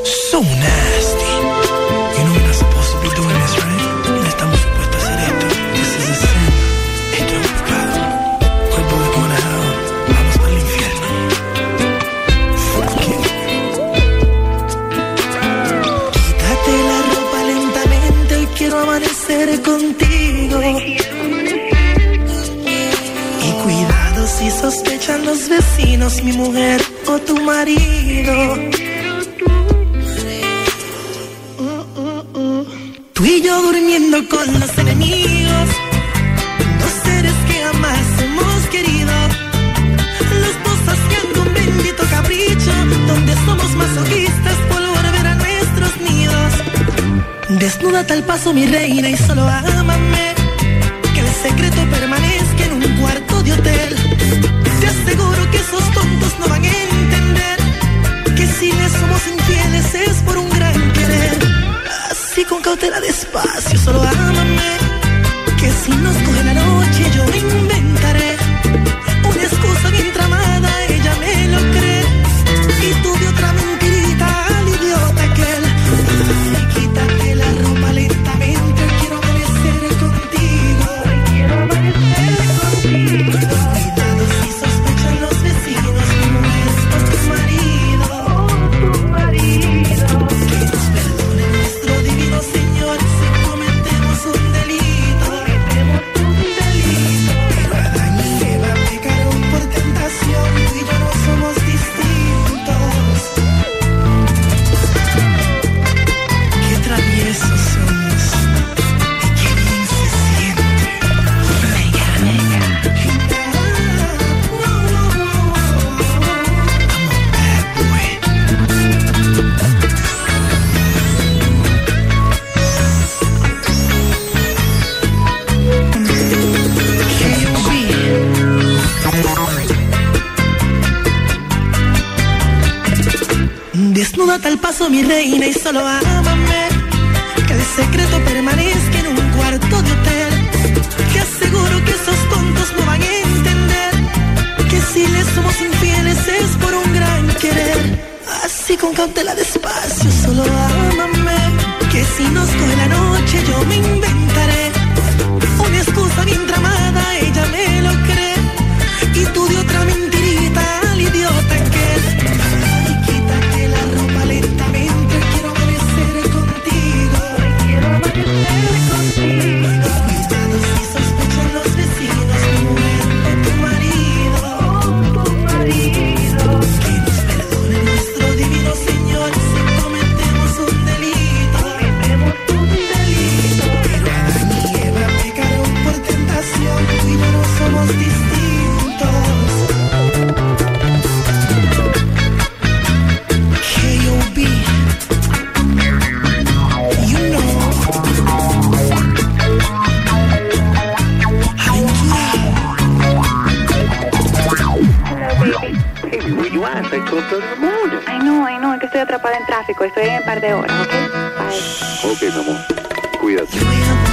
So nasty. You know we're not supposed to be doing this, right? No estamos supuestos a hacer esto. This is a sin. Esto es un pecado. We're both going to hell. Vamos para el infierno. Fuck it. Quítate la ropa lentamente. Hoy quiero amanecer contigo. Y cuidado si sospechan los vecinos, mi mujer o tu marido. Tú y yo durmiendo con los enemigos, dos seres que jamás hemos querido, los dos haciendo un bendito capricho, donde somos masoquistas por volver a nuestros nidos. Desnúdate al paso, mi reina, y solo ámame, que el secreto permanezca en un cuarto de hotel. Te aseguro que esos tontos no van a entender que si les somos infieles es por un gran querer. Así con cautela despacio, solo ámame, que si nos coge la noche yo me inventaré una excusa bien tramada, ella me lo cree, y tuve otra mentirita al idiota aquel. Ay, quítate la ropa lentamente, quiero amanecer contigo. Quiero amanecer contigo. Cuidado si sospechan los vecinos, mi mujer o tu marido. Que nos perdone nuestro divino Señor si cometemos un delito. Pero Adán y Eva pecaron por tentación, tú y yo no somos distintos. Qué traviesos somos y qué bien se siente. Nega, nega. Desnúdate al paso, mi reina, y solo ámame, que el secreto permanezca en un cuarto de hotel. Te aseguro que esos tontos no van a entender que si les somos infieles es por un gran querer. Así con cautela despacio, solo ámame, que si nos coge la noche yo me inventaré una excusa bien tramada, ella me lo cree, y tú de otra mentirita al idiota que es. Ay, quítate la ropa lentamente, quiero amanecer contigo. Quiero amanecer contigo. Cuidado si sospechan los vecinos, mi mujer o tu marido. Que nos perdone nuestro divino Señor si cometemos un delito. Pero Adán y Eva pecaron por tentación, tú y yo no somos distintos. K.O.B. You know. Aventura. Hey, where you at? It's like 12:30 in the morning. I know, es que estoy atrapada en tráfico, estoy en un par de horas, ¿ok? Bye. Ok, mi amor. Cuídate. Yo voy a